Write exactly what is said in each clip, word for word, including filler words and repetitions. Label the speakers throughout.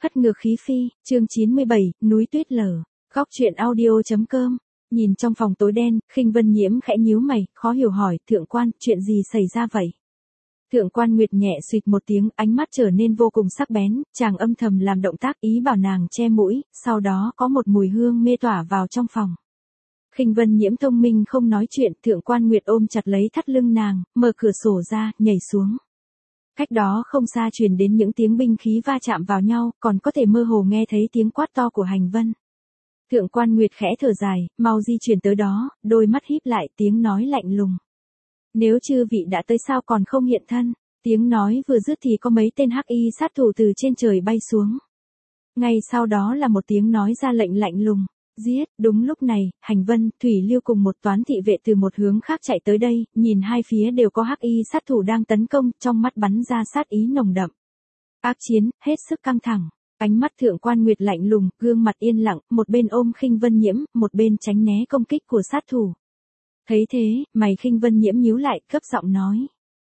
Speaker 1: Hất ngược khí phi, chương chín mươi bảy, núi tuyết lở. Góc truyện audio.com. Nhìn trong phòng tối đen, Khinh Vân Nhiễm khẽ nhíu mày, khó hiểu hỏi, thượng quan, chuyện gì xảy ra vậy? Thượng quan Nguyệt nhẹ suýt một tiếng, ánh mắt trở nên vô cùng sắc bén, chàng âm thầm làm động tác ý bảo nàng che mũi, sau đó có một mùi hương mê tỏa vào trong phòng. Khinh Vân Nhiễm thông minh không nói chuyện, thượng quan Nguyệt ôm chặt lấy thắt lưng nàng, mở cửa sổ ra, nhảy xuống. Cách đó không xa truyền đến những tiếng binh khí va chạm vào nhau, còn có thể mơ hồ nghe thấy tiếng quát to của Hành Vân. Thượng quan Nguyệt khẽ thở dài, mau di chuyển tới đó, đôi mắt híp lại, tiếng nói lạnh lùng. Nếu chư vị đã tới sao còn không hiện thân? Tiếng nói vừa dứt thì có mấy tên hắc y sát thủ từ trên trời bay xuống. Ngay sau đó là một tiếng nói ra lệnh lạnh lùng. Giết, đúng lúc này, Hành Vân, Thủy Lưu cùng một toán thị vệ từ một hướng khác chạy tới đây, nhìn hai phía đều có hắc y sát thủ đang tấn công, trong mắt bắn ra sát ý nồng đậm. Ác chiến, hết sức căng thẳng. Ánh mắt thượng quan Nguyệt lạnh lùng, gương mặt yên lặng, một bên ôm Khinh Vân Nhiễm, một bên tránh né công kích của sát thủ. Thấy thế, mày Khinh Vân Nhiễm nhíu lại, cấp giọng nói.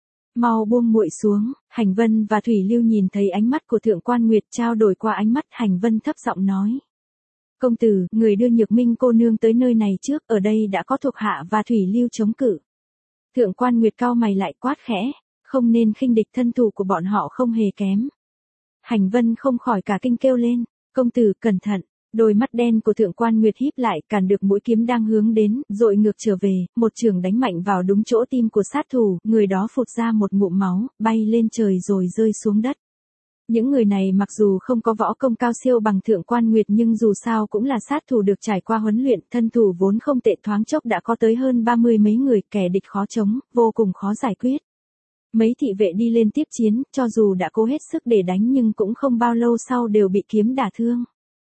Speaker 1: Mau buông muội xuống. Hành Vân và Thủy Lưu nhìn thấy ánh mắt của thượng quan Nguyệt trao đổi qua ánh mắt, Hành Vân thấp giọng nói. Công tử, người đưa Nhược Minh cô nương tới nơi này trước, ở đây đã có thuộc hạ và Thủy Lưu chống cự. Thượng quan Nguyệt cau mày lại quát khẽ, không nên khinh địch, thân thủ của bọn họ không hề kém. Hành Vân không khỏi cả kinh kêu lên, công tử, cẩn thận. Đôi mắt đen của thượng quan Nguyệt híp lại, cản được mũi kiếm đang hướng đến, dội ngược trở về, một chưởng đánh mạnh vào đúng chỗ tim của sát thủ, người đó phụt ra một ngụm máu, bay lên trời rồi rơi xuống đất. Những người này mặc dù không có võ công cao siêu bằng thượng quan Nguyệt nhưng dù sao cũng là sát thủ được trải qua huấn luyện, thân thủ vốn không tệ, thoáng chốc đã có tới hơn ba mươi mấy người, kẻ địch khó chống, vô cùng khó giải quyết. Mấy thị vệ đi lên tiếp chiến, cho dù đã cố hết sức để đánh nhưng cũng không bao lâu sau đều bị kiếm đả thương.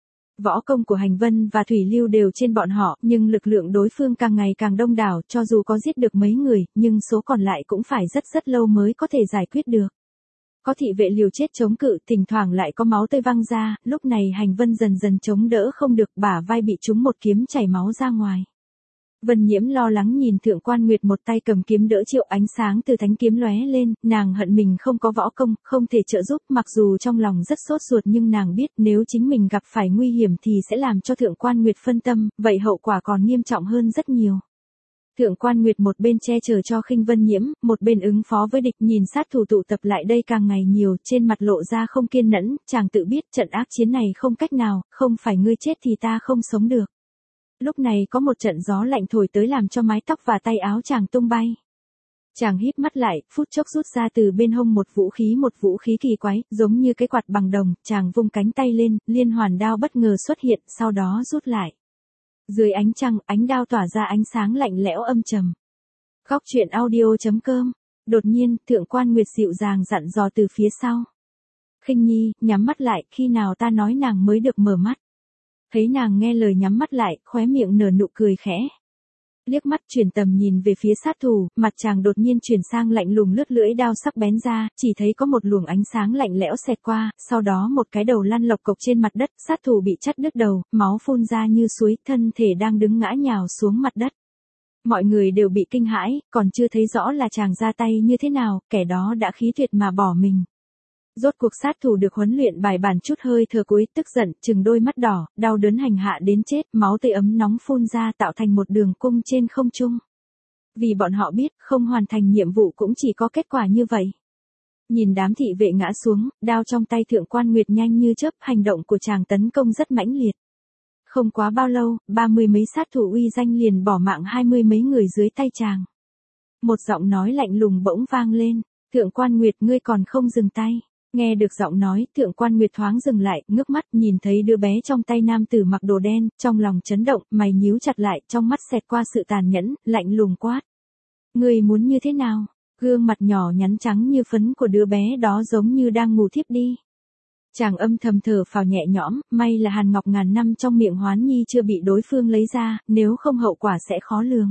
Speaker 1: Võ công của Hành Vân và Thủy Lưu đều trên bọn họ, nhưng lực lượng đối phương càng ngày càng đông đảo, cho dù có giết được mấy người, nhưng số còn lại cũng phải rất rất lâu mới có thể giải quyết được. Có thị vệ liều chết chống cự, thỉnh thoảng lại có máu tươi văng ra, lúc này Hành Vân dần dần chống đỡ không được, bả vai bị trúng một kiếm chảy máu ra ngoài. Vân Nhiễm lo lắng nhìn thượng quan Nguyệt một tay cầm kiếm đỡ chịu, ánh sáng từ thánh kiếm lóe lên, nàng hận mình không có võ công, không thể trợ giúp, mặc dù trong lòng rất sốt ruột nhưng nàng biết nếu chính mình gặp phải nguy hiểm thì sẽ làm cho thượng quan Nguyệt phân tâm, vậy hậu quả còn nghiêm trọng hơn rất nhiều. Thượng quan Nguyệt một bên che chở cho Khinh Vân Nhiễm, một bên ứng phó với địch, nhìn sát thủ tụ tập lại đây càng ngày nhiều, trên mặt lộ ra không kiên nhẫn, chàng tự biết trận ác chiến này không cách nào, không phải ngươi chết thì ta không sống được. Lúc này có một trận gió lạnh thổi tới làm cho mái tóc và tay áo chàng tung bay. Chàng híp mắt lại, phút chốc rút ra từ bên hông một vũ khí, một vũ khí kỳ quái, giống như cái quạt bằng đồng, chàng vung cánh tay lên, liên hoàn đao bất ngờ xuất hiện, sau đó rút lại. Dưới ánh trăng, ánh đao tỏa ra ánh sáng lạnh lẽo âm trầm. Góc truyện audio.com. Đột nhiên, thượng quan Nguyệt dịu dàng dặn dò từ phía sau. Khinh Nhi, nhắm mắt lại, khi nào ta nói nàng mới được mở mắt. Thấy nàng nghe lời nhắm mắt lại, khóe miệng nở nụ cười khẽ. Liếc mắt chuyển tầm nhìn về phía sát thủ, mặt chàng đột nhiên chuyển sang lạnh lùng, lướt lưỡi đao sắc bén ra, chỉ thấy có một luồng ánh sáng lạnh lẽo xẹt qua, sau đó một cái đầu lăn lộc cộc trên mặt đất, sát thủ bị chặt đứt đầu, máu phun ra như suối, thân thể đang đứng ngã nhào xuống mặt đất. Mọi người đều bị kinh hãi, còn chưa thấy rõ là chàng ra tay như thế nào, kẻ đó đã khí tuyệt mà bỏ mình. Rốt cuộc sát thủ được huấn luyện bài bản, chút hơi thở cuối, tức giận, trừng đôi mắt đỏ, đau đớn hành hạ đến chết, máu tươi ấm nóng phun ra tạo thành một đường cung trên không trung. Vì bọn họ biết, không hoàn thành nhiệm vụ cũng chỉ có kết quả như vậy. Nhìn đám thị vệ ngã xuống, đao trong tay thượng quan Nguyệt nhanh như chớp, hành động của chàng tấn công rất mãnh liệt. Không quá bao lâu, ba mươi mấy sát thủ uy danh liền bỏ mạng hai mươi mấy người dưới tay chàng. Một giọng nói lạnh lùng bỗng vang lên, thượng quan Nguyệt, ngươi còn không dừng tay. Nghe được giọng nói, thượng quan Nguyệt thoáng dừng lại, ngước mắt, nhìn thấy đứa bé trong tay nam tử mặc đồ đen, trong lòng chấn động, mày nhíu chặt lại, trong mắt xẹt qua sự tàn nhẫn, lạnh lùng quát. Ngươi muốn như thế nào? Gương mặt nhỏ nhắn trắng như phấn của đứa bé đó giống như đang ngủ thiếp đi. Chàng âm thầm thở phào nhẹ nhõm, may là hàn ngọc ngàn năm trong miệng Hoán Nhi chưa bị đối phương lấy ra, nếu không hậu quả sẽ khó lường.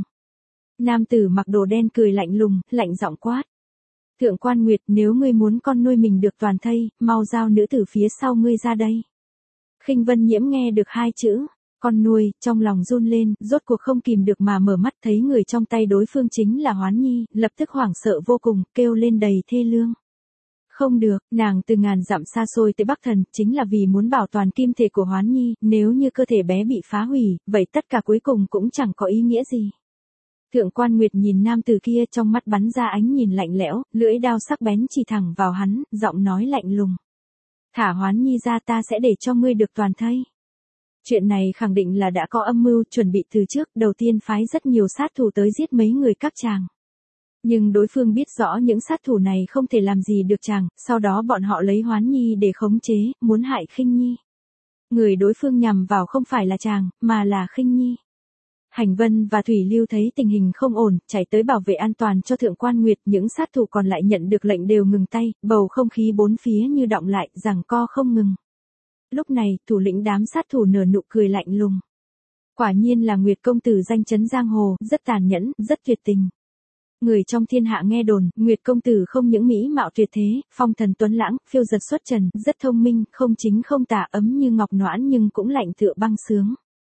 Speaker 1: Nam tử mặc đồ đen cười lạnh lùng, lạnh giọng quát. Thượng quan Nguyệt, nếu ngươi muốn con nuôi mình được toàn thây, mau giao nữ tử phía sau ngươi ra đây. Khinh Vân Nhiễm nghe được hai chữ, con nuôi, trong lòng run lên, rốt cuộc không kìm được mà mở mắt, thấy người trong tay đối phương chính là Hoán Nhi, lập tức hoảng sợ vô cùng, kêu lên đầy thê lương. Không được, nàng từ ngàn dặm xa xôi tới Bắc Thần, chính là vì muốn bảo toàn kim thể của Hoán Nhi, nếu như cơ thể bé bị phá hủy, vậy tất cả cuối cùng cũng chẳng có ý nghĩa gì. Thượng Quan Nguyệt nhìn nam tử kia trong mắt bắn ra ánh nhìn lạnh lẽo, lưỡi đao sắc bén chỉ thẳng vào hắn, giọng nói lạnh lùng. Thả Hoán Nhi ra, ta sẽ để cho ngươi được toàn thây. Chuyện này khẳng định là đã có âm mưu chuẩn bị từ trước, đầu tiên phái rất nhiều sát thủ tới giết mấy người các chàng. Nhưng đối phương biết rõ những sát thủ này không thể làm gì được chàng, sau đó bọn họ lấy Hoán Nhi để khống chế, muốn hại Khinh Nhi. Người đối phương nhằm vào không phải là chàng, mà là Khinh Nhi. Hành Vân và Thủy Lưu thấy tình hình không ổn, chạy tới bảo vệ an toàn cho Thượng Quan Nguyệt, những sát thủ còn lại nhận được lệnh đều ngừng tay, bầu không khí bốn phía như đọng lại, giằng co không ngừng. Lúc này, thủ lĩnh đám sát thủ nở nụ cười lạnh lùng. Quả nhiên là Nguyệt công tử danh chấn giang hồ, rất tàn nhẫn, rất tuyệt tình. Người trong thiên hạ nghe đồn, Nguyệt công tử không những mỹ mạo tuyệt thế, phong thần tuấn lãng, phiêu giật xuất trần, rất thông minh, không chính không tà, ấm như ngọc noãn nhưng cũng lạnh tựa băng sướng.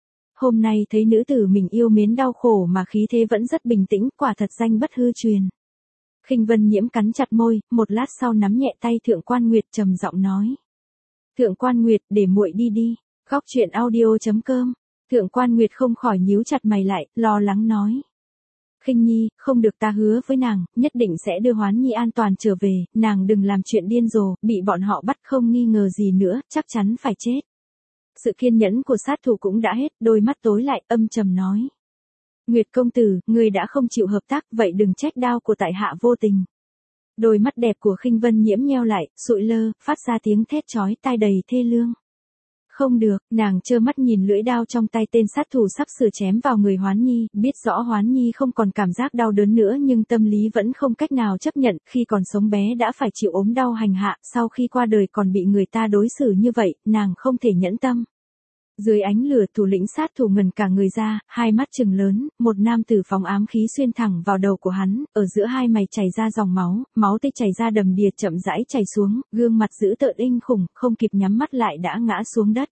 Speaker 1: Hôm nay thấy nữ tử mình yêu mến đau khổ mà khí thế vẫn rất bình tĩnh, quả thật danh bất hư truyền. Khinh Vân Nhiễm cắn chặt môi, một lát sau nắm nhẹ tay Thượng Quan Nguyệt trầm giọng nói. Thượng Quan Nguyệt, để muội đi đi. Góc truyện audio chấm com. Thượng Quan Nguyệt không khỏi nhíu chặt mày lại, lo lắng nói. Khinh Nhi, không được, ta hứa với nàng, nhất định sẽ đưa Hoán Nhi an toàn trở về, nàng đừng làm chuyện điên rồ, bị bọn họ bắt không nghi ngờ gì nữa, chắc chắn phải chết. Sự kiên nhẫn của sát thủ cũng đã hết, đôi mắt tối lại, âm trầm nói. Nguyệt công tử, ngươi đã không chịu hợp tác, vậy đừng trách đao của tại hạ vô tình. Đôi mắt đẹp của Khinh Vân Nhiễm nheo lại, sụi lơ, phát ra tiếng thét chói tai đầy thê lương. Không được, nàng trơ mắt nhìn lưỡi đao trong tay tên sát thủ sắp sửa chém vào người Hoán Nhi, biết rõ Hoán Nhi không còn cảm giác đau đớn nữa nhưng tâm lý vẫn không cách nào chấp nhận, khi còn sống bé đã phải chịu ốm đau hành hạ, sau khi qua đời còn bị người ta đối xử như vậy, nàng không thể nhẫn tâm. Dưới ánh lửa, thủ lĩnh sát thủ ngần cả người ra, hai mắt trừng lớn, một nam tử phóng ám khí xuyên thẳng vào đầu của hắn, ở giữa hai mày chảy ra dòng máu, máu tươi chảy ra đầm đìa chậm rãi chảy xuống, gương mặt dữ tợn kinh khủng, không kịp nhắm mắt lại đã ngã xuống đất.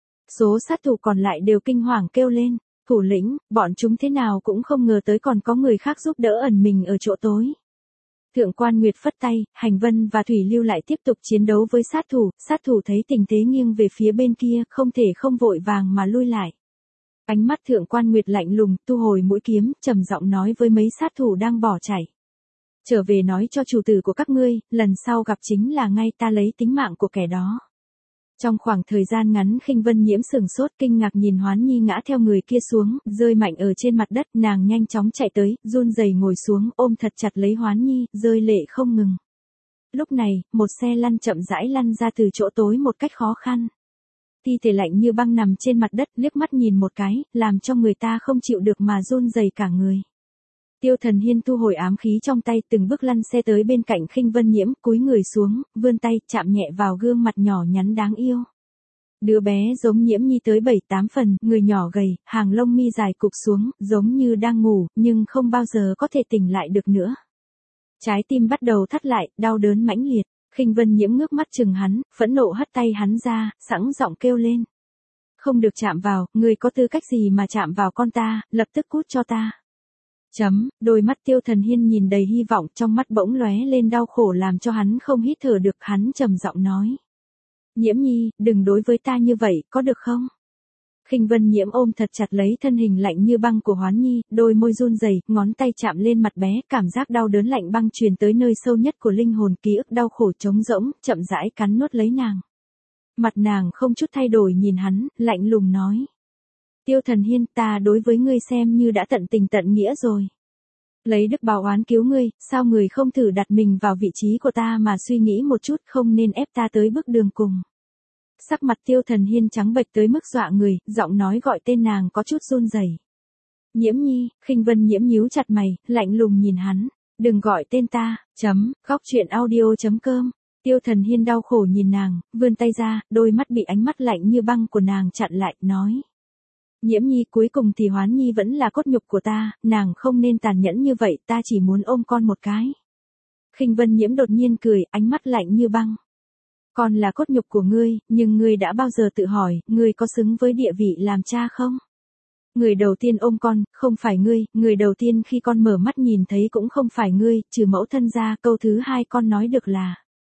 Speaker 1: Số sát thủ còn lại đều kinh hoàng kêu lên, thủ lĩnh, bọn chúng thế nào cũng không ngờ tới còn có người khác giúp đỡ ẩn mình ở chỗ tối. Thượng Quan Nguyệt phất tay, Hành Vân và Thủy Lưu lại tiếp tục chiến đấu với sát thủ, sát thủ thấy tình thế nghiêng về phía bên kia, không thể không vội vàng mà lui lại. Ánh mắt Thượng Quan Nguyệt lạnh lùng, thu hồi mũi kiếm, trầm giọng nói với mấy sát thủ đang bỏ chạy. Trở về nói cho chủ tử của các ngươi, lần sau gặp chính là ngay ta lấy tính mạng của kẻ đó. Trong khoảng thời gian ngắn Khinh Vân Nhiễm sừng sốt kinh ngạc nhìn Hoán Nhi ngã theo người kia xuống, rơi mạnh ở trên mặt đất, nàng nhanh chóng chạy tới, run rẩy ngồi xuống, ôm thật chặt lấy Hoán Nhi, rơi lệ không ngừng. Lúc này, một xe lăn chậm rãi lăn ra từ chỗ tối một cách khó khăn. Thi thể lạnh như băng nằm trên mặt đất, liếc mắt nhìn một cái, làm cho người ta không chịu được mà run rẩy cả người. Tiêu Thần Hiên thu hồi ám khí trong tay, từng bước lăn xe tới bên cạnh Khinh Vân Nhiễm, cúi người xuống, vươn tay, chạm nhẹ vào gương mặt nhỏ nhắn đáng yêu. Đứa bé giống Nhiễm Nhi tới bảy tám phần, người nhỏ gầy, hàng lông mi dài cụp xuống, giống như đang ngủ, nhưng không bao giờ có thể tỉnh lại được nữa. Trái tim bắt đầu thắt lại, đau đớn mãnh liệt. Khinh Vân Nhiễm ngước mắt chừng hắn, phẫn nộ hất tay hắn ra, sẵn giọng kêu lên. Không được chạm vào, ngươi có tư cách gì mà chạm vào con ta, lập tức cút cho ta. Chấm, đôi mắt Tiêu Thần Hiên nhìn đầy hy vọng, trong mắt bỗng lóe lên đau khổ làm cho hắn không hít thở được, hắn trầm giọng nói. Nhiễm Nhi, đừng đối với ta như vậy, có được không? Khinh Vân Nhiễm ôm thật chặt lấy thân hình lạnh như băng của Hoán Nhi, đôi môi run rẩy, ngón tay chạm lên mặt bé, cảm giác đau đớn lạnh băng truyền tới nơi sâu nhất của linh hồn, ký ức đau khổ trống rỗng, chậm rãi cắn nuốt lấy nàng. Mặt nàng không chút thay đổi nhìn hắn, lạnh lùng nói. Tiêu Thần Hiên, ta đối với ngươi xem như đã tận tình tận nghĩa rồi. Lấy đức báo oán cứu ngươi, sao người không thử đặt mình vào vị trí của ta mà suy nghĩ một chút, không nên ép ta tới bước đường cùng. Sắc mặt Tiêu Thần Hiên trắng bệch tới mức dọa người, giọng nói gọi tên nàng có chút run rẩy. Nhiễm Nhi, Khinh Vân Nhiễm nhíu chặt mày, lạnh lùng nhìn hắn, đừng gọi tên ta, chấm, góc truyện audio chấm com. Tiêu Thần Hiên đau khổ nhìn nàng, vươn tay ra, đôi mắt bị ánh mắt lạnh như băng của nàng chặn lại, nói. Nhiễm Nhi, cuối cùng thì Hoán Nhi vẫn là cốt nhục của ta, nàng không nên tàn nhẫn như vậy, ta chỉ muốn ôm con một cái. Khinh Vân Nhiễm đột nhiên cười, ánh mắt lạnh như băng. Con là cốt nhục của ngươi, nhưng ngươi đã bao giờ tự hỏi, ngươi có xứng với địa vị làm cha không? Người đầu tiên ôm con, không phải ngươi, người đầu tiên khi con mở mắt nhìn thấy cũng không phải ngươi, trừ mẫu thân ra, câu thứ hai con nói được là.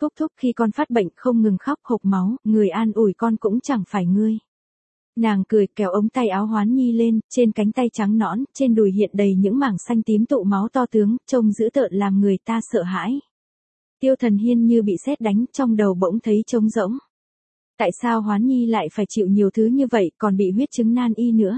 Speaker 1: Thúc thúc khi con phát bệnh không ngừng khóc hộc máu, người an ủi con cũng chẳng phải ngươi. Nàng cười kéo ống tay áo Hoán Nhi lên, trên cánh tay trắng nõn, trên đùi hiện đầy những mảng xanh tím tụ máu to tướng, trông dữ tợn làm người ta sợ hãi. Tiêu Thần Hiên như bị sét đánh, trong đầu bỗng thấy trống rỗng. Tại sao Hoán Nhi lại phải chịu nhiều thứ như vậy, còn bị huyết chứng nan y nữa?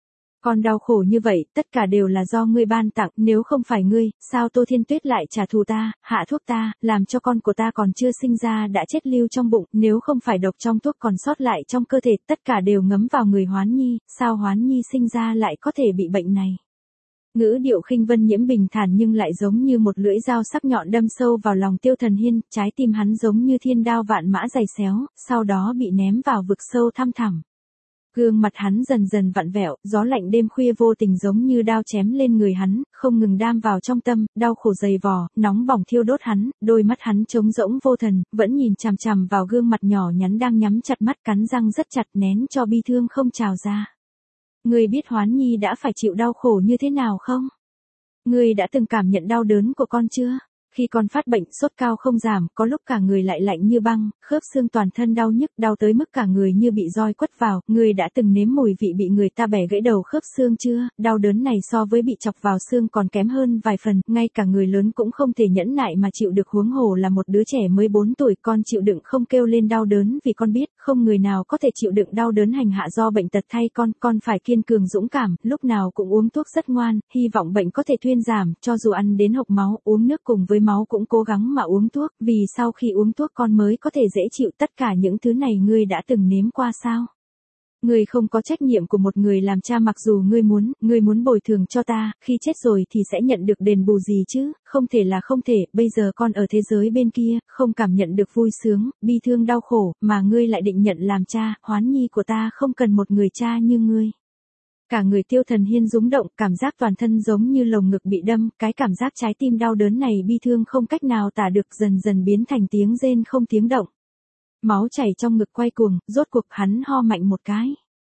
Speaker 1: Con đau khổ như vậy, tất cả đều là do ngươi ban tặng, nếu không phải ngươi, sao Tô Thiên Tuyết lại trả thù ta, hạ thuốc ta, làm cho con của ta còn chưa sinh ra đã chết lưu trong bụng, nếu không phải độc trong thuốc còn sót lại trong cơ thể, tất cả đều ngấm vào người Hoán Nhi, sao Hoán Nhi sinh ra lại có thể bị bệnh này? Ngữ điệu Khinh Vân Nhiễm bình thản nhưng lại giống như một lưỡi dao sắc nhọn đâm sâu vào lòng Tiêu Thần Hiên, trái tim hắn giống như thiên đao vạn mã dày xéo, sau đó bị ném vào vực sâu thăm thẳm. Gương mặt hắn dần dần vặn vẹo, gió lạnh đêm khuya vô tình giống như đao chém lên người hắn, không ngừng đam vào trong tâm, đau khổ dày vò, nóng bỏng thiêu đốt hắn, đôi mắt hắn trống rỗng vô thần, vẫn nhìn chằm chằm vào gương mặt nhỏ nhắn đang nhắm chặt mắt, cắn răng rất chặt nén cho bi thương không trào ra. Ngươi biết Hoán Nhi đã phải chịu đau khổ như thế nào không? Ngươi đã từng cảm nhận đau đớn của con chưa? Khi con phát bệnh, sốt cao không giảm, có lúc cả người lại lạnh như băng, khớp xương toàn thân đau nhức, đau tới mức cả người như bị roi quất vào, ngươi đã từng nếm mùi vị bị người ta bẻ gãy đầu khớp xương chưa? Đau đớn này so với bị chọc vào xương còn kém hơn vài phần, ngay cả người lớn cũng không thể nhẫn nại mà chịu được, huống hồ là một đứa trẻ mới bốn tuổi, con chịu đựng không kêu lên đau đớn vì con biết, không người nào có thể chịu đựng đau đớn hành hạ do bệnh tật thay con, con phải kiên cường dũng cảm, lúc nào cũng uống thuốc rất ngoan, hy vọng bệnh có thể thuyên giảm, cho dù ăn đến hộc máu, uống nước cùng với máu cũng cố gắng mà uống thuốc, vì sau khi uống thuốc con mới có thể dễ chịu. Tất cả những thứ này ngươi đã từng nếm qua sao? Ngươi không có trách nhiệm của một người làm cha, mặc dù ngươi muốn, ngươi muốn bồi thường cho ta, khi chết rồi thì sẽ nhận được đền bù gì chứ, không thể là không thể, bây giờ con ở thế giới bên kia, không cảm nhận được vui sướng, bi thương đau khổ, mà ngươi lại định nhận làm cha, Hoán Nhi của ta không cần một người cha như ngươi. Cả người Tiêu Thần Hiên rúng động, cảm giác toàn thân giống như lồng ngực bị đâm, cái cảm giác trái tim đau đớn này bi thương không cách nào tả được, dần dần biến thành tiếng rên không tiếng động. Máu chảy trong ngực quay cuồng, rốt cuộc hắn ho mạnh một cái.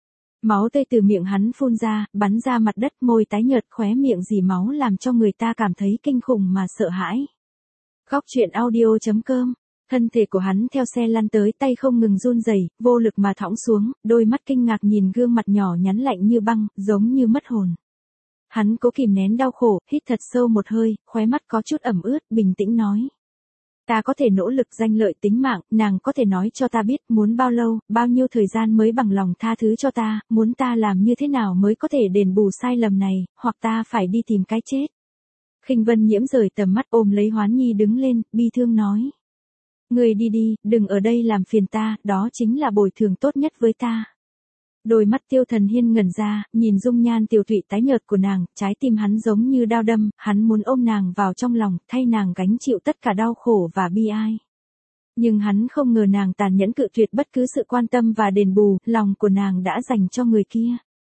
Speaker 1: Máu tươi từ miệng hắn phun ra, bắn ra mặt đất, môi tái nhợt, khóe miệng dì máu làm cho người ta cảm thấy kinh khủng mà sợ hãi. Góc truyện audio chấm com. Thân thể của hắn theo xe lăn tới, tay không ngừng run rẩy, vô lực mà thõng xuống, đôi mắt kinh ngạc nhìn gương mặt nhỏ nhắn lạnh như băng, giống như mất hồn. Hắn cố kìm nén đau khổ, hít thật sâu một hơi, khóe mắt có chút ẩm ướt, bình tĩnh nói. Ta có thể nỗ lực danh lợi tính mạng, nàng có thể nói cho ta biết muốn bao lâu, bao nhiêu thời gian mới bằng lòng tha thứ cho ta, muốn ta làm như thế nào mới có thể đền bù sai lầm này, hoặc ta phải đi tìm cái chết. Khinh Vân Nhiễm rời tầm mắt ôm lấy Hoán Nhi đứng lên, bi thương nói. Ngươi đi đi, đừng ở đây làm phiền ta, đó chính là bồi thường tốt nhất với ta. Đôi mắt Tiêu Thần Hiên ngẩn ra, nhìn dung nhan tiểu thụy tái nhợt của nàng, trái tim hắn giống như đao đâm, hắn muốn ôm nàng vào trong lòng, thay nàng gánh chịu tất cả đau khổ và bi ai. Nhưng hắn không ngờ nàng tàn nhẫn cự tuyệt bất cứ sự quan tâm và đền bù, lòng của nàng đã dành cho người kia.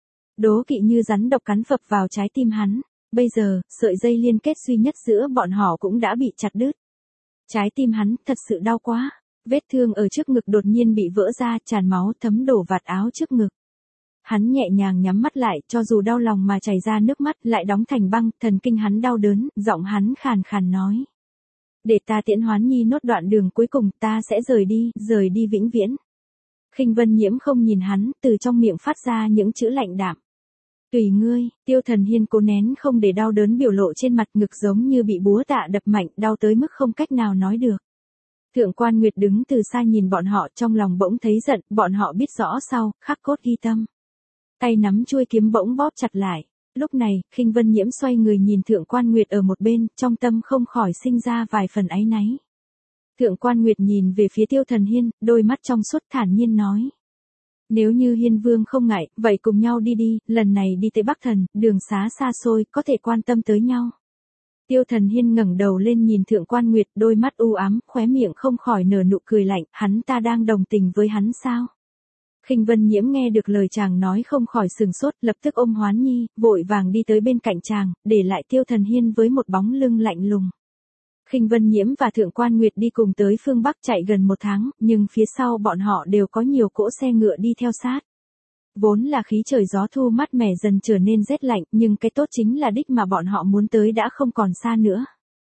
Speaker 1: Đố kỵ như rắn độc cắn phập vào trái tim hắn, bây giờ, sợi dây liên kết duy nhất giữa bọn họ cũng đã bị chặt đứt. Trái tim hắn thật sự đau quá, vết thương ở trước ngực đột nhiên bị vỡ ra, tràn máu thấm đổ vạt áo trước ngực. Hắn nhẹ nhàng nhắm mắt lại, cho dù đau lòng mà chảy ra nước mắt lại đóng thành băng, thần kinh hắn đau đớn, giọng hắn khàn khàn nói. Để ta tiễn Hoán Nhi nốt đoạn đường cuối cùng, ta sẽ rời đi, rời đi vĩnh viễn. Khinh Vân Nhiễm không nhìn hắn, từ trong miệng phát ra những chữ lạnh đạm. Tùy ngươi. Tiêu Thần Hiên cố nén không để đau đớn biểu lộ trên mặt, ngực giống như bị búa tạ đập mạnh, đau tới mức không cách nào nói được. Thượng Quan Nguyệt đứng từ xa nhìn bọn họ, trong lòng bỗng thấy giận, bọn họ biết rõ sau, khắc cốt ghi tâm. Tay nắm chuôi kiếm bỗng bóp chặt lại. Lúc này, Khinh Vân Nhiễm xoay người nhìn Thượng Quan Nguyệt ở một bên, trong tâm không khỏi sinh ra vài phần áy náy. Thượng Quan Nguyệt nhìn về phía Tiêu Thần Hiên, đôi mắt trong suốt thản nhiên nói. Nếu như Hiên Vương không ngại, vậy cùng nhau đi đi, lần này đi tới Bắc Thần, đường xá xa xôi, có thể quan tâm tới nhau. Tiêu Thần Hiên ngẩng đầu lên nhìn Thượng Quan Nguyệt, đôi mắt u ám, khóe miệng không khỏi nở nụ cười lạnh, hắn ta đang đồng tình với hắn sao? Khinh Vân Nhiễm nghe được lời chàng nói không khỏi sừng sốt, lập tức ôm Hoán Nhi, vội vàng đi tới bên cạnh chàng, để lại Tiêu Thần Hiên với một bóng lưng lạnh lùng. Khinh Vân Nhiễm và Thượng Quan Nguyệt đi cùng tới phương Bắc chạy gần một tháng, nhưng phía sau bọn họ đều có nhiều cỗ xe ngựa đi theo sát. Vốn là khí trời gió thu mát mẻ dần trở nên rét lạnh, nhưng cái tốt chính là đích mà bọn họ muốn tới đã không còn xa nữa.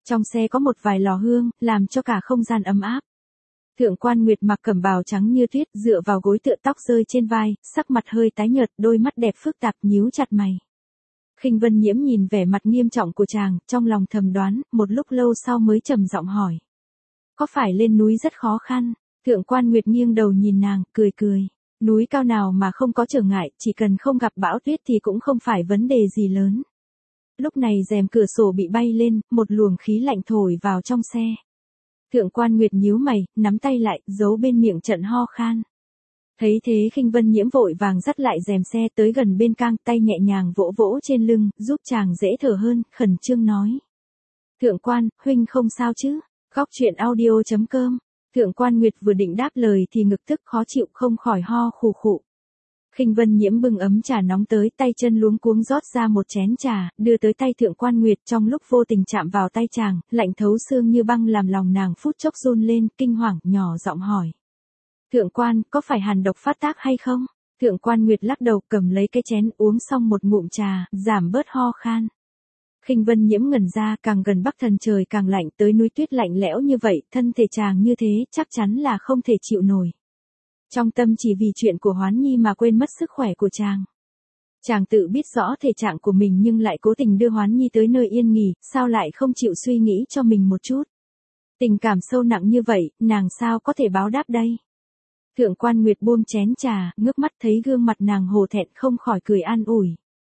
Speaker 1: Trong xe có một vài lò hương, làm cho cả không gian ấm áp. Thượng quan Nguyệt mặc cẩm bào trắng như tuyết, dựa vào gối tựa tóc rơi trên vai, sắc mặt hơi tái nhợt, đôi mắt đẹp phức tạp nhíu chặt mày. Khinh Vân Nhiễm nhìn vẻ mặt nghiêm trọng của chàng, trong lòng thầm đoán, một lúc lâu sau mới trầm giọng hỏi. Có phải lên núi rất khó khăn? Thượng quan Nguyệt nghiêng đầu nhìn nàng, cười cười. Núi cao nào mà không có trở ngại, chỉ cần không gặp bão tuyết thì cũng không phải vấn đề gì lớn. Lúc này rèm cửa sổ bị bay lên, một luồng khí lạnh thổi vào trong xe. Thượng quan Nguyệt nhíu mày, nắm tay lại, giấu bên miệng trận ho khan. Thấy thế Khinh Vân Nhiễm vội vàng dắt lại rèm xe tới gần bên cang, tay nhẹ nhàng vỗ vỗ trên lưng, giúp chàng dễ thở hơn, khẩn trương nói. Thượng quan, huynh không sao chứ? Góc truyện audio chấm com. Thượng quan Nguyệt vừa định đáp lời thì ngực tức khó chịu không khỏi ho khù khụ. Khinh Vân Nhiễm bưng ấm trà nóng tới, tay chân luống cuống rót ra một chén trà, đưa tới tay Thượng quan Nguyệt, trong lúc vô tình chạm vào tay chàng, lạnh thấu xương như băng làm lòng nàng phút chốc run lên, kinh hoàng, nhỏ giọng hỏi. Thượng quan, có phải hàn độc phát tác hay không? Thượng quan Nguyệt lắc đầu, cầm lấy cái chén uống xong một ngụm trà, giảm bớt ho khan. Khinh Vân Nhiễm ngẩn ra, càng gần Bắc Thần trời càng lạnh, tới núi tuyết lạnh lẽo như vậy, thân thể chàng như thế, chắc chắn là không thể chịu nổi. Trong tâm chỉ vì chuyện của Hoán Nhi mà quên mất sức khỏe của chàng. Chàng tự biết rõ thể trạng của mình nhưng lại cố tình đưa Hoán Nhi tới nơi yên nghỉ, sao lại không chịu suy nghĩ cho mình một chút. Tình cảm sâu nặng như vậy, nàng sao có thể báo đáp đây? Thượng quan Nguyệt buông chén trà, ngước mắt thấy gương mặt nàng hổ thẹn không khỏi cười an ủi.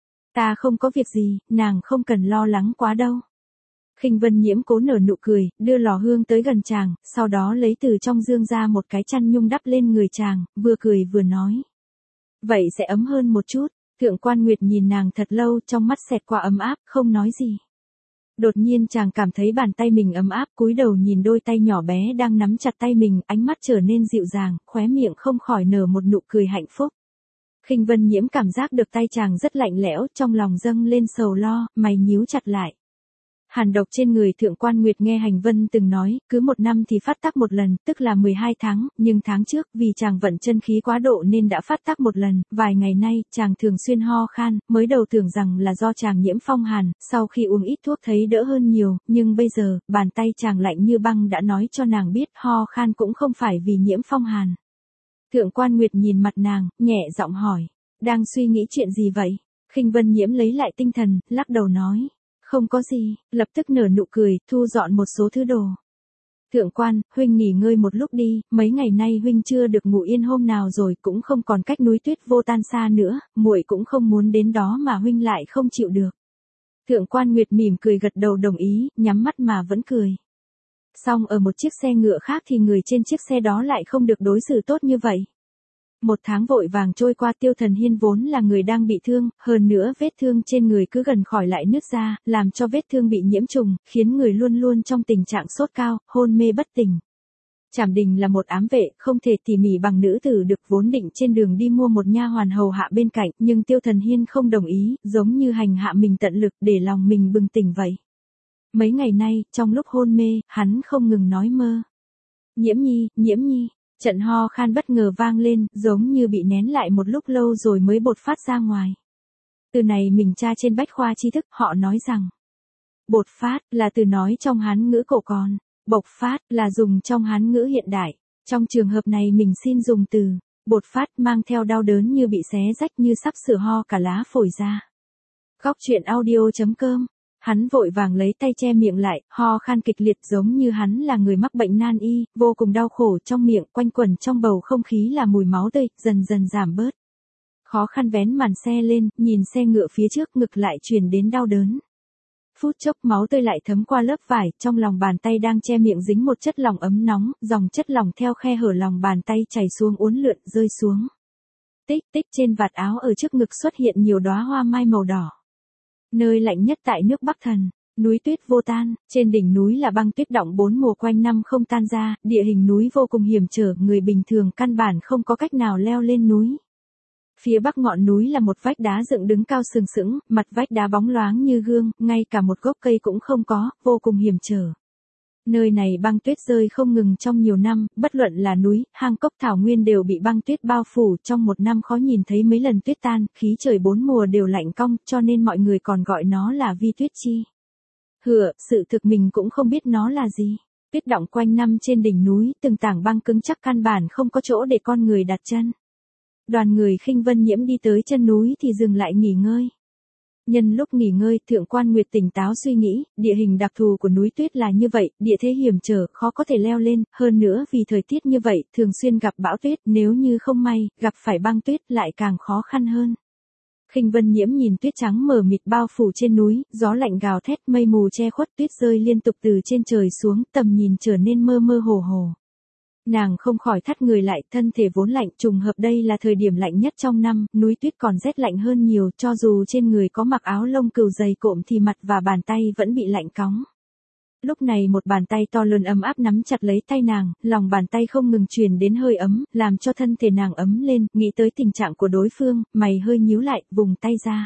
Speaker 1: Ta không có việc gì, nàng không cần lo lắng quá đâu. Khinh Vân Nhiễm cố nở nụ cười, đưa lò hương tới gần chàng, sau đó lấy từ trong dương ra một cái chăn nhung đắp lên người chàng, vừa cười vừa nói. Vậy sẽ ấm hơn một chút. Thượng quan Nguyệt nhìn nàng thật lâu, trong mắt xẹt qua ấm áp, không nói gì. Đột nhiên chàng cảm thấy bàn tay mình ấm áp, cúi đầu nhìn đôi tay nhỏ bé đang nắm chặt tay mình, ánh mắt trở nên dịu dàng, khóe miệng không khỏi nở một nụ cười hạnh phúc. Khinh Vân Nhiễm cảm giác được tay chàng rất lạnh lẽo, trong lòng dâng lên sầu lo, mày nhíu chặt lại. Hàn độc trên người Thượng quan Nguyệt nghe Hành Vân từng nói, cứ một năm thì phát tác một lần, tức là mười hai tháng, nhưng tháng trước vì chàng vận chân khí quá độ nên đã phát tác một lần, vài ngày nay chàng thường xuyên ho khan, mới đầu tưởng rằng là do chàng nhiễm phong hàn, sau khi uống ít thuốc thấy đỡ hơn nhiều, nhưng bây giờ, bàn tay chàng lạnh như băng đã nói cho nàng biết ho khan cũng không phải vì nhiễm phong hàn. Thượng quan Nguyệt nhìn mặt nàng, nhẹ giọng hỏi, đang suy nghĩ chuyện gì vậy? Khinh Vân Nhiễm lấy lại tinh thần, lắc đầu nói. Không có gì, lập tức nở nụ cười, thu dọn một số thứ đồ. Thượng quan, huynh nghỉ ngơi một lúc đi, mấy ngày nay huynh chưa được ngủ yên hôm nào rồi, cũng không còn cách núi tuyết vô tan xa nữa, muội cũng không muốn đến đó mà huynh lại không chịu được. Thượng quan Nguyệt mỉm cười gật đầu đồng ý, nhắm mắt mà vẫn cười. Xong ở một chiếc xe ngựa khác thì người trên chiếc xe đó lại không được đối xử tốt như vậy. Một tháng vội vàng trôi qua, Tiêu Thần Hiên vốn là người đang bị thương, hơn nữa vết thương trên người cứ gần khỏi lại nứt ra, làm cho vết thương bị nhiễm trùng, khiến người luôn luôn trong tình trạng sốt cao, hôn mê bất tỉnh. Trảm Đình là một ám vệ, không thể tỉ mỉ bằng nữ tử được, vốn định trên đường đi mua một nha hoàn hầu hạ bên cạnh, nhưng Tiêu Thần Hiên không đồng ý, giống như hành hạ mình tận lực để lòng mình bừng tỉnh vậy. Mấy ngày nay, trong lúc hôn mê, hắn không ngừng nói mơ. Nhiễm Nhi, Nhiễm Nhi. Trận ho khan bất ngờ vang lên, giống như bị nén lại một lúc lâu rồi mới bột phát ra ngoài. Từ này mình tra trên bách khoa tri thức, họ nói rằng bột phát là từ nói trong Hán ngữ cổ còn, bộc phát là dùng trong Hán ngữ hiện đại. Trong trường hợp này mình xin dùng từ bột phát mang theo đau đớn như bị xé rách, như sắp sửa ho cả lá phổi ra. Góc truyện audio chấm com. Hắn vội vàng lấy tay che miệng lại, ho khan kịch liệt giống như hắn là người mắc bệnh nan y, vô cùng đau khổ, trong miệng quanh quẩn trong bầu không khí là mùi máu tươi, dần dần giảm bớt. Khó khăn vén màn xe lên, nhìn xe ngựa phía trước, ngực lại truyền đến đau đớn. Phút chốc máu tươi lại thấm qua lớp vải, trong lòng bàn tay đang che miệng dính một chất lỏng ấm nóng, dòng chất lỏng theo khe hở lòng bàn tay chảy xuống uốn lượn rơi xuống. Tích tích trên vạt áo ở trước ngực xuất hiện nhiều đóa hoa mai màu đỏ. Nơi lạnh nhất tại nước Bắc Thần, núi tuyết vô tan, trên đỉnh núi là băng tuyết đọng bốn mùa quanh năm không tan ra, địa hình núi vô cùng hiểm trở, người bình thường căn bản không có cách nào leo lên núi. Phía bắc ngọn núi là một vách đá dựng đứng cao sừng sững, mặt vách đá bóng loáng như gương, ngay cả một gốc cây cũng không có, vô cùng hiểm trở. Nơi này băng tuyết rơi không ngừng trong nhiều năm, bất luận là núi, hang cốc thảo nguyên đều bị băng tuyết bao phủ, trong một năm khó nhìn thấy mấy lần tuyết tan, khí trời bốn mùa đều lạnh cong, cho nên mọi người còn gọi nó là vi tuyết chi. Hựa, sự thực mình cũng không biết nó là gì. Tuyết đọng quanh năm trên đỉnh núi, từng tảng băng cứng chắc căn bản không có chỗ để con người đặt chân. Đoàn người Khinh Vân Nhiễm đi tới chân núi thì dừng lại nghỉ ngơi. Nhân lúc nghỉ ngơi, Thượng Quan Nguyệt tỉnh táo suy nghĩ, địa hình đặc thù của núi tuyết là như vậy, địa thế hiểm trở, khó có thể leo lên, hơn nữa vì thời tiết như vậy, thường xuyên gặp bão tuyết, nếu như không may, gặp phải băng tuyết lại càng khó khăn hơn. Khinh Vân Nhiễm nhìn tuyết trắng mờ mịt bao phủ trên núi, gió lạnh gào thét, mây mù che khuất, tuyết rơi liên tục từ trên trời xuống, tầm nhìn trở nên mơ mơ hồ hồ. Nàng không khỏi thắt người lại, thân thể vốn lạnh, trùng hợp đây là thời điểm lạnh nhất trong năm, núi tuyết còn rét lạnh hơn nhiều, cho dù trên người có mặc áo lông cừu dày cộm thì mặt và bàn tay vẫn bị lạnh cóng. Lúc này một bàn tay to lớn ấm áp nắm chặt lấy tay nàng, lòng bàn tay không ngừng truyền đến hơi ấm, làm cho thân thể nàng ấm lên, nghĩ tới tình trạng của đối phương, mày hơi nhíu lại, vùng tay ra.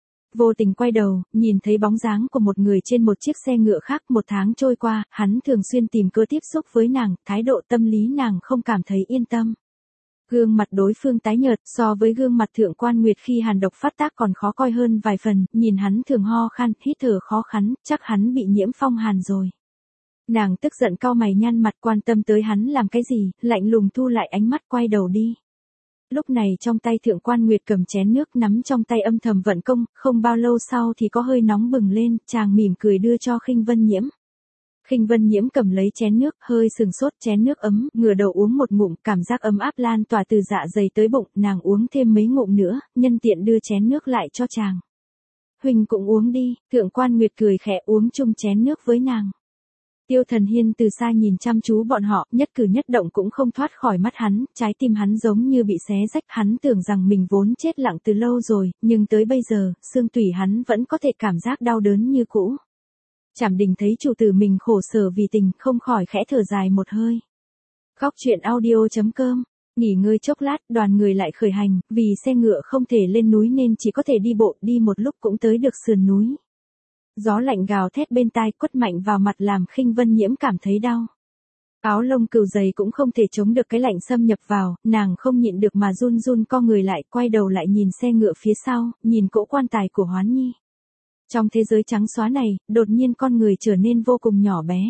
Speaker 1: Vô tình quay đầu, nhìn thấy bóng dáng của một người trên một chiếc xe ngựa khác. Một tháng trôi qua, hắn thường xuyên tìm cơ tiếp xúc với nàng, thái độ tâm lý nàng không cảm thấy yên tâm. Gương mặt đối phương tái nhợt, so với gương mặt Thượng Quan Nguyệt khi hàn độc phát tác còn khó coi hơn vài phần, nhìn hắn thường ho khan, hít thở khó khăn, chắc hắn bị nhiễm phong hàn rồi. Nàng tức giận cau mày nhăn mặt, quan tâm tới hắn làm cái gì, lạnh lùng thu lại ánh mắt, quay đầu đi. Lúc này trong tay Thượng Quan Nguyệt cầm chén nước, nắm trong tay âm thầm vận công, không bao lâu sau thì có hơi nóng bừng lên, chàng mỉm cười đưa cho Khinh Vân Nhiễm. Khinh Vân Nhiễm cầm lấy chén nước, hơi sừng sốt, chén nước ấm, ngửa đầu uống một ngụm, cảm giác ấm áp lan tỏa từ dạ dày tới bụng, nàng uống thêm mấy ngụm nữa, nhân tiện đưa chén nước lại cho chàng. Huynh cũng uống đi, Thượng Quan Nguyệt cười khẽ, uống chung chén nước với nàng. Tiêu Thần Hiên từ xa nhìn chăm chú bọn họ, nhất cử nhất động cũng không thoát khỏi mắt hắn, trái tim hắn giống như bị xé rách, hắn tưởng rằng mình vốn chết lặng từ lâu rồi, nhưng tới bây giờ, xương tủy hắn vẫn có thể cảm giác đau đớn như cũ. Trảm Đình thấy chủ tử mình khổ sở vì tình, không khỏi khẽ thở dài một hơi. Góc truyện audio chấm com. Nghỉ ngơi chốc lát, đoàn người lại khởi hành, vì xe ngựa không thể lên núi nên chỉ có thể đi bộ, đi một lúc cũng tới được sườn núi. Gió lạnh gào thét bên tai, quất mạnh vào mặt làm Khinh Vân Nhiễm cảm thấy đau. Áo lông cừu dày cũng không thể chống được cái lạnh xâm nhập vào, nàng không nhịn được mà run run co người lại, quay đầu lại nhìn xe ngựa phía sau, nhìn cỗ quan tài của Hoán Nhi. Trong thế giới trắng xóa này, đột nhiên con người trở nên vô cùng nhỏ bé.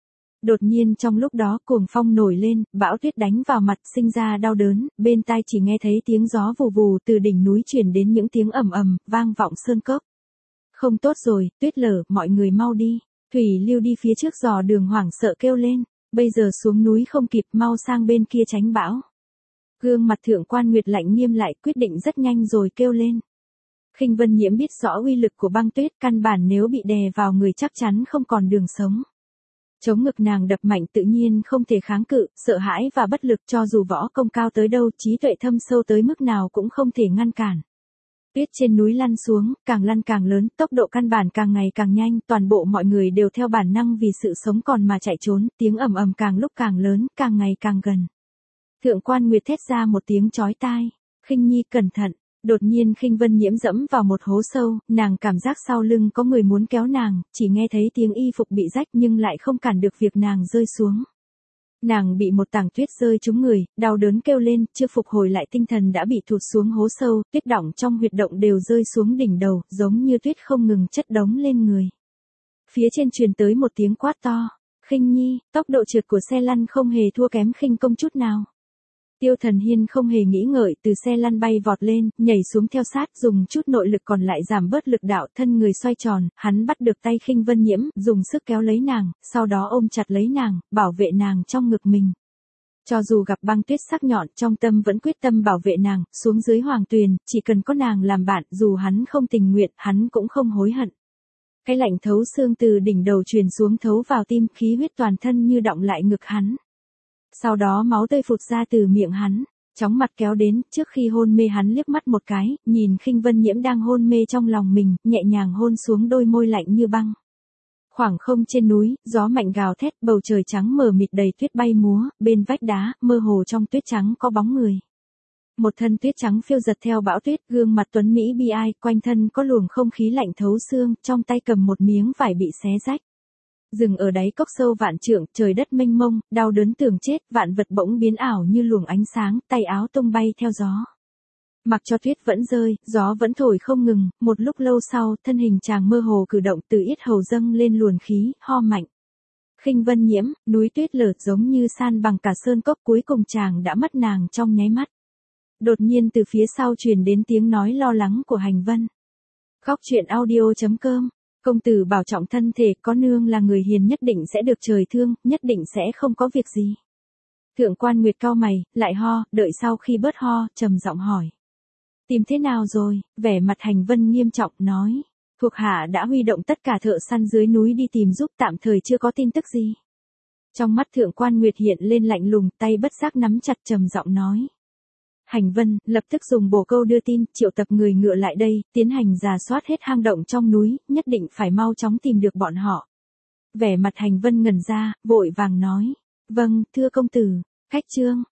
Speaker 1: Đột nhiên trong lúc đó cuồng phong nổi lên, bão tuyết đánh vào mặt, sinh ra đau đớn, bên tai chỉ nghe thấy tiếng gió vù vù từ đỉnh núi truyền đến những tiếng ầm ầm, vang vọng sơn cốc. Không tốt rồi, tuyết lở, mọi người mau đi. Thủy Lưu đi phía trước dò đường hoảng sợ kêu lên, bây giờ xuống núi không kịp, mau sang bên kia tránh bão. Gương mặt Thượng Quan Nguyệt lạnh nghiêm lại, quyết định rất nhanh rồi kêu lên. Khinh Vân Nhiễm biết rõ uy lực của băng tuyết, căn bản nếu bị đè vào người chắc chắn không còn đường sống. Chống ngực nàng đập mạnh, tự nhiên không thể kháng cự, sợ hãi và bất lực, cho dù võ công cao tới đâu, trí tuệ thâm sâu tới mức nào cũng không thể ngăn cản. Tuyết trên núi lăn xuống, càng lăn càng lớn, tốc độ căn bản càng ngày càng nhanh, toàn bộ mọi người đều theo bản năng vì sự sống còn mà chạy trốn, tiếng ầm ầm càng lúc càng lớn, càng ngày càng gần. Thượng Quan Nguyệt thét ra một tiếng chói tai, Khinh Nhi cẩn thận. Đột nhiên Khinh Vân Nhiễm dẫm vào một hố sâu, nàng cảm giác sau lưng có người muốn kéo nàng, chỉ nghe thấy tiếng y phục bị rách nhưng lại không cản được việc nàng rơi xuống. Nàng bị một tảng tuyết rơi trúng người, đau đớn kêu lên, chưa phục hồi lại tinh thần đã bị thụt xuống hố sâu, tuyết đọng trong huyệt động đều rơi xuống đỉnh đầu, giống như tuyết không ngừng chất đống lên người. Phía trên truyền tới một tiếng quát to, Khinh Nhi, tốc độ trượt của xe lăn không hề thua kém Khinh công chút nào. Tiêu Thần Hiên không hề nghĩ ngợi, từ xe lăn bay vọt lên, nhảy xuống theo sát, dùng chút nội lực còn lại giảm bớt lực đạo, thân người xoay tròn, hắn bắt được tay Khinh Vân Nhiễm, dùng sức kéo lấy nàng, sau đó ôm chặt lấy nàng, bảo vệ nàng trong ngực mình. Cho dù gặp băng tuyết sắc nhọn, trong tâm vẫn quyết tâm bảo vệ nàng, xuống dưới hoàng tuyền, chỉ cần có nàng làm bạn, dù hắn không tình nguyện, hắn cũng không hối hận. Cái lạnh thấu xương từ đỉnh đầu truyền xuống thấu vào tim, khí huyết toàn thân như đọng lại ngực hắn. Sau đó máu tươi phụt ra từ miệng hắn, chóng mặt kéo đến, trước khi hôn mê hắn liếc mắt một cái, nhìn Khinh Vân Nhiễm đang hôn mê trong lòng mình, nhẹ nhàng hôn xuống đôi môi lạnh như băng. Khoảng không trên núi, gió mạnh gào thét, bầu trời trắng mờ mịt đầy tuyết bay múa, bên vách đá, mơ hồ trong tuyết trắng có bóng người. Một thân tuyết trắng phiêu giật theo bão tuyết, gương mặt tuấn mỹ bi ai, quanh thân có luồng không khí lạnh thấu xương, trong tay cầm một miếng vải bị xé rách. Dừng ở đáy cốc sâu vạn trượng, trời đất mênh mông, đau đớn tưởng chết, vạn vật bỗng biến ảo như luồng ánh sáng, tay áo tung bay theo gió. Mặc cho tuyết vẫn rơi, gió vẫn thổi không ngừng, một lúc lâu sau, thân hình chàng mơ hồ cử động từ yết hầu dâng lên luồn khí, ho mạnh. Khinh Vân Nhiễm, núi tuyết lở giống như san bằng cả sơn cốc, cuối cùng chàng đã mất nàng trong nháy mắt. Đột nhiên từ phía sau truyền đến tiếng nói lo lắng của Hành Vân. Khóc chuyện audio chấm com, công tử bảo trọng thân thể, có nương là người hiền nhất định sẽ được trời thương, nhất định sẽ không có việc gì. Thượng quan Nguyệt cau mày, lại ho, đợi sau khi bớt ho, trầm giọng hỏi. Tìm thế nào rồi? Vẻ mặt Hành Vân nghiêm trọng nói. Thuộc hạ đã huy động tất cả thợ săn dưới núi đi tìm giúp, tạm thời chưa có tin tức gì. Trong mắt thượng quan Nguyệt hiện lên lạnh lùng, tay bất giác nắm chặt, trầm giọng nói. Hành Vân, lập tức dùng bồ câu đưa tin, triệu tập người ngựa lại đây, tiến hành rà soát hết hang động trong núi, nhất định phải mau chóng tìm được bọn họ. Vẻ mặt Hành Vân ngẩn ra, vội vàng nói. Vâng, thưa công tử. Khách trương,